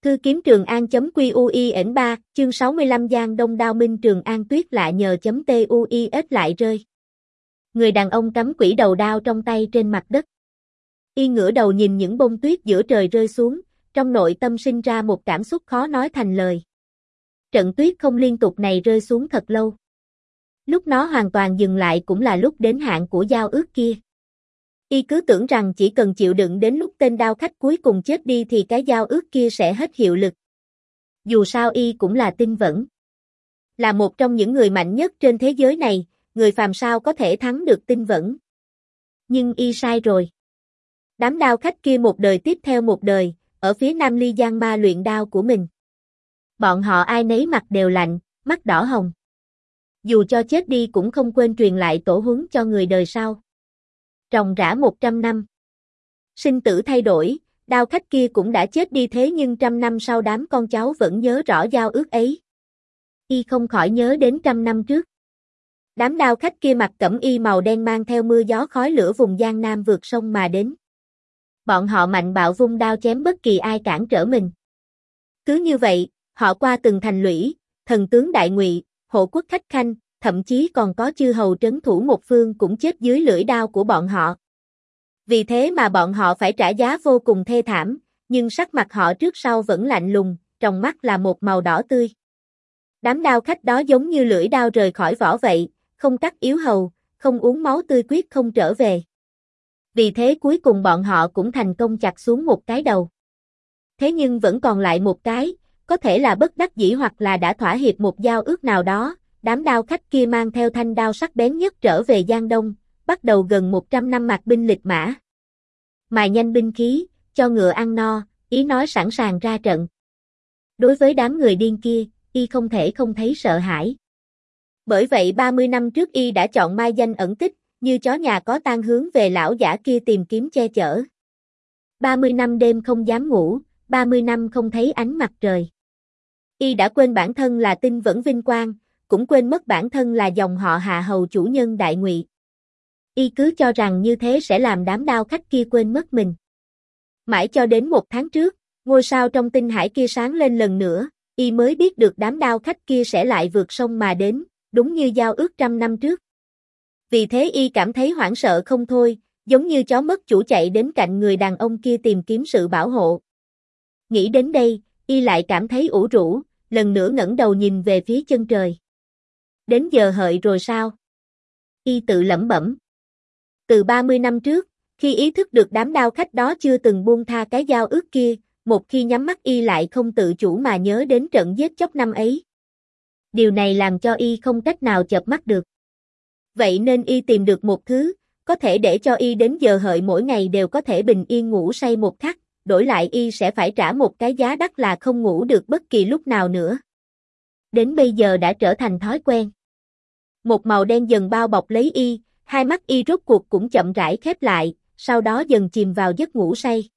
Thư kiếm Trường An.QUIN 3, chương 65 Giang Đông Đao Minh Trường An tuyết lạ nhờ.TUIS lại rơi. Người đàn ông cắm quỷ đầu đao trong tay trên mặt đất. Y ngửa đầu nhìn những bông tuyết giữa trời rơi xuống, trong nội tâm sinh ra một cảm xúc khó nói thành lời. Trận tuyết không liên tục này rơi xuống thật lâu. Lúc nó hoàn toàn dừng lại cũng là lúc đến hạn của giao ước kia. Y cứ tưởng rằng chỉ cần chịu đựng đến lúc tên đao khách cuối cùng chết đi thì cái giao ước kia sẽ hết hiệu lực. Dù sao Y cũng là tinh vẫn. Là một trong những người mạnh nhất trên thế giới này, người phàm sao có thể thắng được tinh vẫn. Nhưng Y sai rồi. Đám đao khách kia một đời tiếp theo một đời, ở phía Nam Ly Giang Ma luyện đao của mình. Bọn họ ai nấy mặt đều lạnh, mắt đỏ hồng. Dù cho chết đi cũng không quên truyền lại tổ huấn cho người đời sau. Ròng rã 100 năm. Sinh tử thay đổi, đao khách kia cũng đã chết đi thế nhưng 100 năm sau đám con cháu vẫn nhớ rõ giao ước ấy. Y không khỏi nhớ đến 100 năm trước. Đám đao khách kia mặc cẩm y màu đen mang theo mưa gió khói lửa vùng Giang Nam vượt sông mà đến. Bọn họ mạnh bạo vung đao chém bất kỳ ai cản trở mình. Cứ như vậy, họ qua từng thành lũy, thần tướng đại ngụy, hộ quốc khách khanh, thậm chí còn có chư hầu trấn thủ một phương cũng chết dưới lưỡi đao của bọn họ. Vì thế mà bọn họ phải trả giá vô cùng thê thảm, nhưng sắc mặt họ trước sau vẫn lạnh lùng, trong mắt là một màu đỏ tươi. Đám đao khách đó giống như lưỡi đao rời khỏi vỏ vậy, không cắt yếu hầu, không uống máu tươi quyết không trở về. Vì thế cuối cùng bọn họ cũng thành công chặt xuống một cái đầu. Thế nhưng vẫn còn lại một cái, có thể là bất đắc dĩ hoặc là đã thỏa hiệp một giao ước nào đó. Đám đao khách kia mang theo thanh đao sắc bén nhất trở về Giang Đông, bắt đầu gần 100 năm mặc binh lịch mã. Mài nhanh binh khí, cho ngựa ăn no, ý nói sẵn sàng ra trận. Đối với đám người điên kia, Y không thể không thấy sợ hãi. Bởi vậy 30 năm trước Y đã chọn mai danh ẩn tích, như chó nhà có tang hướng về lão giả kia tìm kiếm che chở. 30 năm đêm không dám ngủ, 30 năm không thấy ánh mặt trời. Y đã quên bản thân là tinh vẫn vinh quang, cũng quên mất bản thân là dòng họ Hạ hầu chủ nhân đại ngụy. Y cứ cho rằng như thế sẽ làm đám đao khách kia quên mất mình. Mãi cho đến 1 tháng trước, ngôi sao trong tinh hải kia sáng lên lần nữa, Y mới biết được đám đao khách kia sẽ lại vượt sông mà đến, đúng như giao ước 100 năm trước. Vì thế Y cảm thấy hoảng sợ không thôi, giống như chó mất chủ chạy đến cạnh người đàn ông kia tìm kiếm sự bảo hộ. Nghĩ đến đây, Y lại cảm thấy ủ rũ, lần nữa ngẩng đầu nhìn về phía chân trời. Đến giờ hợi rồi sao? Y tự lẩm bẩm. Từ 30 năm trước, khi ý thức được đám đao khách đó chưa từng buông tha cái giao ước kia, một khi nhắm mắt Y lại không tự chủ mà nhớ đến trận giết chóc năm ấy. Điều này làm cho Y không cách nào chợp mắt được. Vậy nên Y tìm được một thứ, có thể để cho Y đến giờ hợi mỗi ngày đều có thể bình yên ngủ say một khắc, đổi lại Y sẽ phải trả một cái giá đắt là không ngủ được bất kỳ lúc nào nữa. Đến bây giờ đã trở thành thói quen. Một màu đen dần bao bọc lấy Y, hai mắt Y rốt cuộc cũng chậm rãi khép lại, sau đó dần chìm vào giấc ngủ say.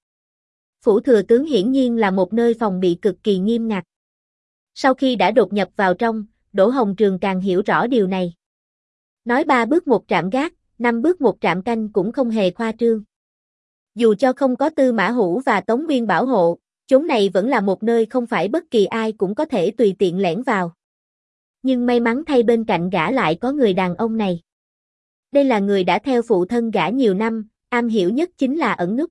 Phủ thừa tướng hiển nhiên là một nơi phòng bị cực kỳ nghiêm ngặt. Sau khi đã đột nhập vào trong, Đỗ Hồng Trường càng hiểu rõ điều này. Nói 3 bước một trạm gác, 5 bước một trạm canh cũng không hề khoa trương. Dù cho không có Tư Mã Hữu và Tống Nguyên bảo hộ, chốn này vẫn là một nơi không phải bất kỳ ai cũng có thể tùy tiện lẻn vào. Nhưng may mắn thay bên cạnh gã lại có người đàn ông này. Đây là người đã theo phụ thân gã nhiều năm, am hiểu nhất chính là ẩn núp.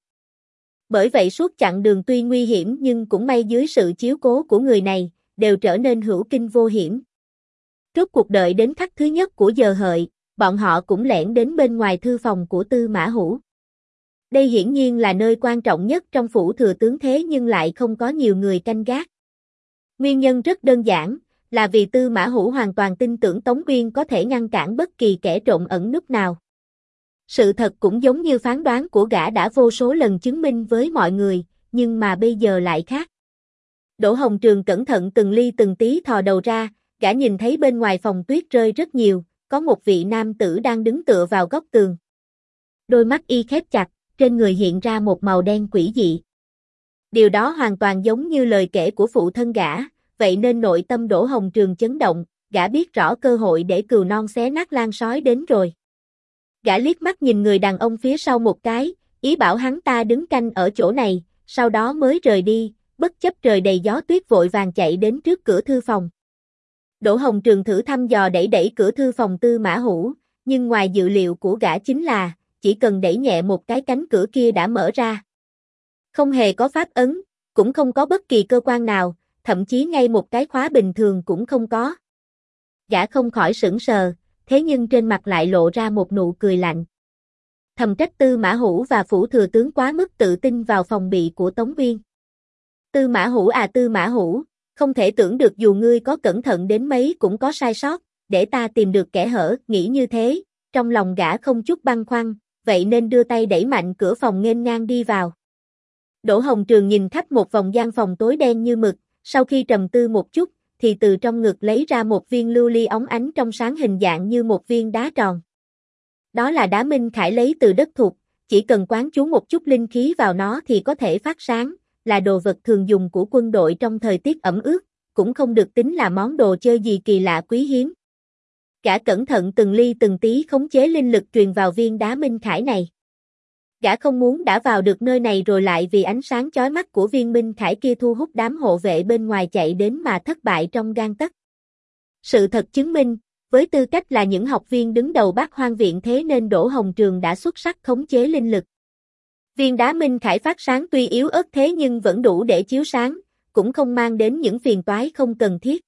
Bởi vậy suốt chặng đường tuy nguy hiểm nhưng cũng may dưới sự chiếu cố của người này, đều trở nên hữu kinh vô hiểm. Rốt cuộc đợi đến khắc thứ nhất của giờ hợi, bọn họ cũng lẻn đến bên ngoài thư phòng của Tư Mã Hữu. Đây hiển nhiên là nơi quan trọng nhất trong phủ thừa tướng thế nhưng lại không có nhiều người canh gác. Nguyên nhân rất đơn giản, là vì Tư Mã Hữu hoàn toàn tin tưởng Tống Nguyên có thể ngăn cản bất kỳ kẻ trộm ẩn núp nào. Sự thật cũng giống như phán đoán của gã đã vô số lần chứng minh với mọi người, nhưng mà bây giờ lại khác. Đỗ Hồng Trường cẩn thận từng ly từng tí thò đầu ra, gã nhìn thấy bên ngoài phòng tuyết rơi rất nhiều, có một vị nam tử đang đứng tựa vào góc tường. Đôi mắt Y khép chặt, trên người hiện ra một màu đen quỷ dị. Điều đó hoàn toàn giống như lời kể của phụ thân gã, vậy nên nội tâm Đỗ Hồng Trường chấn động, gã biết rõ cơ hội để cừu non xé nát lan sói đến rồi. Gã liếc mắt nhìn người đàn ông phía sau một cái, ý bảo hắn ta đứng canh ở chỗ này, sau đó mới rời đi, bất chấp trời đầy gió tuyết vội vàng chạy đến trước cửa thư phòng. Đỗ Hồng Trường thử thăm dò đẩy cửa thư phòng Tư Mã Hủ, nhưng ngoài dự liệu của gã chính là, chỉ cần đẩy nhẹ một cái cánh cửa kia đã mở ra. Không hề có pháp ấn, cũng không có bất kỳ cơ quan nào, thậm chí ngay một cái khóa bình thường cũng không có. Gã không khỏi sững sờ, thế nhưng trên mặt lại lộ ra một nụ cười lạnh. Thầm trách Tư Mã Hủ và phủ thừa tướng quá mức tự tin vào phòng bị của Tống Uyên. Tư Mã Hủ à Tư Mã Hủ, không thể tưởng được dù ngươi có cẩn thận đến mấy cũng có sai sót, để ta tìm được kẽ hở, nghĩ như thế, trong lòng gã không chút băn khoăn, vậy nên đưa tay đẩy mạnh cửa phòng nghênh ngang đi vào. Đỗ Hồng Trường nhìn khắp một vòng gian phòng tối đen như mực, sau khi trầm tư một chút, thì từ trong ngực lấy ra một viên lưu ly óng ánh trong sáng hình dạng như một viên đá tròn. Đó là đá minh khải lấy từ đất thục, chỉ cần quán chú một chút linh khí vào nó thì có thể phát sáng, là đồ vật thường dùng của quân đội trong thời tiết ẩm ướt, cũng không được tính là món đồ chơi gì kỳ lạ quý hiếm. Gã cẩn thận từng ly từng tí khống chế linh lực truyền vào viên đá minh khải này. Gã không muốn đã vào được nơi này rồi lại vì ánh sáng chói mắt của viên minh khải kia thu hút đám hộ vệ bên ngoài chạy đến mà thất bại trong gang tấc. Sự thật chứng minh, với tư cách là những học viên đứng đầu Bát Hoang viện thế nên Đỗ Hồng Trường đã xuất sắc khống chế linh lực. Viên đá minh khải phát sáng tuy yếu ớt thế nhưng vẫn đủ để chiếu sáng, cũng không mang đến những phiền toái không cần thiết.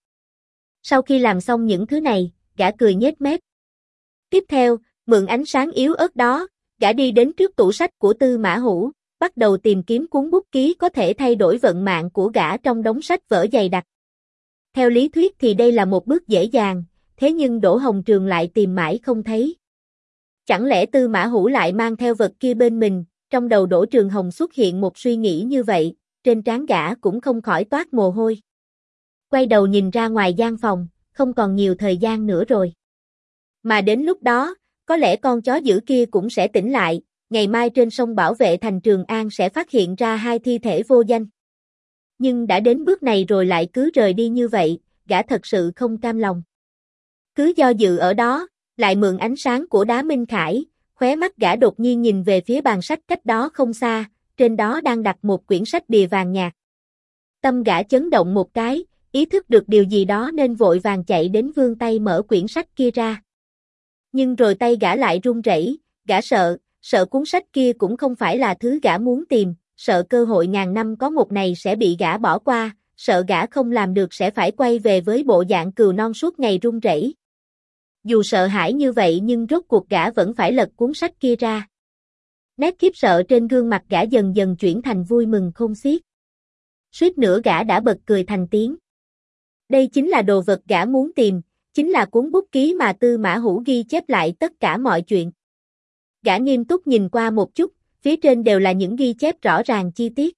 Sau khi làm xong những thứ này, gã cười nhếch mép. Tiếp theo, mượn ánh sáng yếu ớt đó, gã đi đến trước tủ sách của Tư Mã Hủ, bắt đầu tìm kiếm cuốn bút ký có thể thay đổi vận mạng của gã trong đống sách vở dày đặc. Theo lý thuyết thì đây là một bước dễ dàng, thế nhưng Đỗ Hồng Trường lại tìm mãi không thấy. Chẳng lẽ Tư Mã Hủ lại mang theo vật kia bên mình? Trong đầu Đỗ Trường Hồng xuất hiện một suy nghĩ như vậy, trên trán gã cũng không khỏi toát mồ hôi. Quay đầu nhìn ra ngoài gian phòng, không còn nhiều thời gian nữa rồi. Mà đến lúc đó, có lẽ con chó dữ kia cũng sẽ tỉnh lại, ngày mai trên sông bảo vệ thành Trường An sẽ phát hiện ra hai thi thể vô danh. Nhưng đã đến bước này rồi lại cứ rời đi như vậy, gã thật sự không cam lòng. Cứ do dự ở đó, lại mượn ánh sáng của đá minh khải, khóe mắt gã đột nhiên nhìn về phía bàn sách cách đó không xa, trên đó đang đặt một quyển sách bìa vàng nhạt. Tâm gã chấn động một cái, ý thức được điều gì đó nên vội vàng chạy đến vươn tay mở quyển sách kia ra. Nhưng rồi tay gã lại run rẩy, gã sợ cuốn sách kia cũng không phải là thứ gã muốn tìm, sợ cơ hội ngàn năm có một này sẽ bị gã bỏ qua, sợ gã không làm được sẽ phải quay về với bộ dạng cừu non suốt ngày run rẩy. Dù sợ hãi như vậy nhưng rốt cuộc gã vẫn phải lật cuốn sách kia ra. Nét khiếp sợ trên gương mặt gã dần dần chuyển thành vui mừng khôn xiết. Suýt nữa gã đã bật cười thành tiếng. Đây chính là đồ vật gã muốn tìm, chính là cuốn bút ký mà Tư Mã Hủ ghi chép lại tất cả mọi chuyện. Gã nghiêm túc nhìn qua một chút, phía trên đều là những ghi chép rõ ràng chi tiết.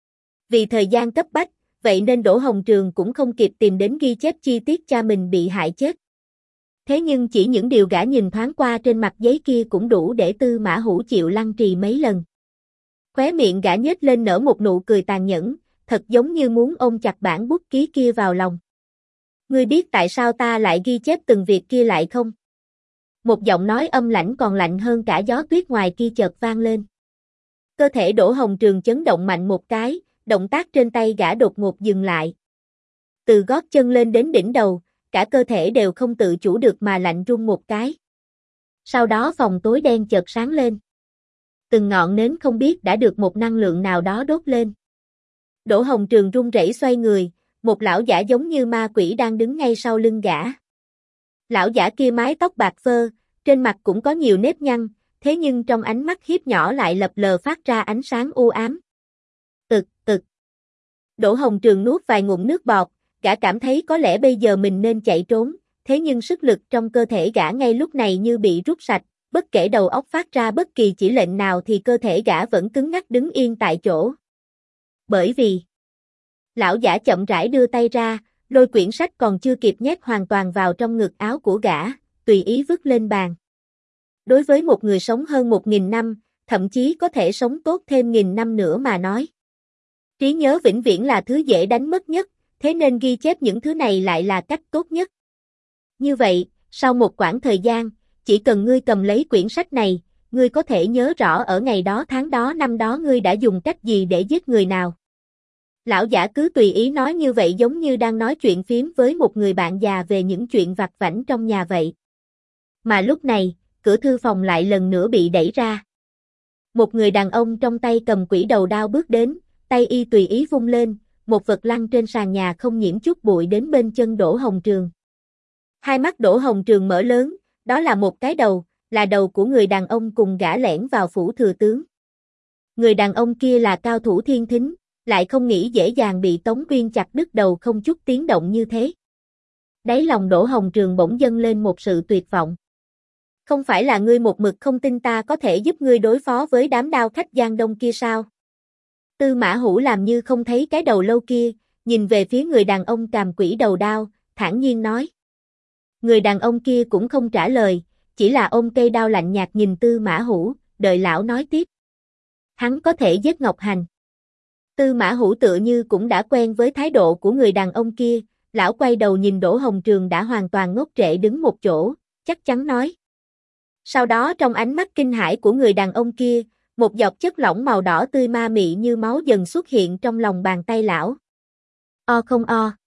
Vì thời gian cấp bách, vậy nên Đỗ Hồng Trường cũng không kịp tìm đến ghi chép chi tiết cha mình bị hại chết. Thế nhưng chỉ những điều gã nhìn thoáng qua trên mặt giấy kia cũng đủ để Tư Mã Hủ chịu lăng trì mấy lần. Khóe miệng gã nhếch lên nở một nụ cười tàn nhẫn, thật giống như muốn ôm chặt bản bút ký kia vào lòng. Ngươi biết tại sao ta lại ghi chép từng việc kia lại không? Một giọng nói âm lãnh còn lạnh hơn cả gió tuyết ngoài kia chợt vang lên. Cơ thể Đỗ Hồng Trường chấn động mạnh một cái, động tác trên tay gã đột ngột dừng lại. Từ gót chân lên đến đỉnh đầu, cả cơ thể đều không tự chủ được mà lạnh run một cái. Sau đó phòng tối đen chợt sáng lên. Từng ngọn nến không biết đã được một năng lượng nào đó đốt lên. Đỗ Hồng Trường run rẩy xoay người, một lão giả giống như ma quỷ đang đứng ngay sau lưng gã. Lão giả kia mái tóc bạc phơ, trên mặt cũng có nhiều nếp nhăn, thế nhưng trong ánh mắt hiếp nhỏ lại lập lờ phát ra ánh sáng u ám. Ực. Đỗ Hồng Trường nuốt vài ngụm nước bọt, gã cảm thấy có lẽ bây giờ mình nên chạy trốn, thế nhưng sức lực trong cơ thể gã ngay lúc này như bị rút sạch, bất kể đầu óc phát ra bất kỳ chỉ lệnh nào thì cơ thể gã vẫn cứng ngắc đứng yên tại chỗ. Bởi vì lão giả chậm rãi đưa tay ra, lôi quyển sách còn chưa kịp nhét hoàn toàn vào trong ngực áo của gã, tùy ý vứt lên bàn. Đối với một người sống hơn 1000 năm, thậm chí có thể sống tốt thêm 1000 năm nữa mà nói. Trí nhớ vĩnh viễn là thứ dễ đánh mất nhất, thế nên ghi chép những thứ này lại là cách tốt nhất. Như vậy, sau một quãng thời gian, chỉ cần ngươi cầm lấy quyển sách này, ngươi có thể nhớ rõ ở ngày đó tháng đó năm đó ngươi đã dùng cách gì để giết người nào. Lão giả cứ tùy ý nói như vậy giống như đang nói chuyện phiếm với một người bạn già về những chuyện vặt vãnh trong nhà vậy. Mà lúc này, cửa thư phòng lại lần nữa bị đẩy ra. Một người đàn ông trong tay cầm quỷ đầu đao bước đến, tay y tùy ý vung lên, một vật lăn trên sàn nhà không nhiễm chút bụi đến bên chân Đỗ Hồng Trường. Hai mắt Đỗ Hồng Trường mở lớn, đó là một cái đầu, là đầu của người đàn ông cùng gã lẻn vào phủ thừa tướng. Người đàn ông kia là cao thủ thiên thính, lại không nghĩ dễ dàng bị Tống Uyên chặt đứt đầu không chút tiếng động như thế. Đáy lòng Đỗ Hồng Trường bỗng dâng lên một sự tuyệt vọng. Không phải là ngươi một mực không tin ta có thể giúp ngươi đối phó với đám đao khách Giang Đông kia sao? Tư Mã Hữu làm như không thấy cái đầu lâu kia, nhìn về phía người đàn ông càm quỷ đầu đao, thản nhiên nói. Người đàn ông kia cũng không trả lời, chỉ là ôm cây đao lạnh nhạt nhìn Tư Mã Hữu, đợi lão nói tiếp. Hắn có thể giết Ngọc Hành. Tư Mã Hữu tựa như cũng đã quen với thái độ của người đàn ông kia, lão quay đầu nhìn Đỗ Hồng Trường đã hoàn toàn ngốc trệ đứng một chỗ, chắc chắn nói. Sau đó trong ánh mắt kinh hãi của người đàn ông kia, một giọt chất lỏng màu đỏ tươi ma mị như máu dần xuất hiện trong lòng bàn tay lão. O không o.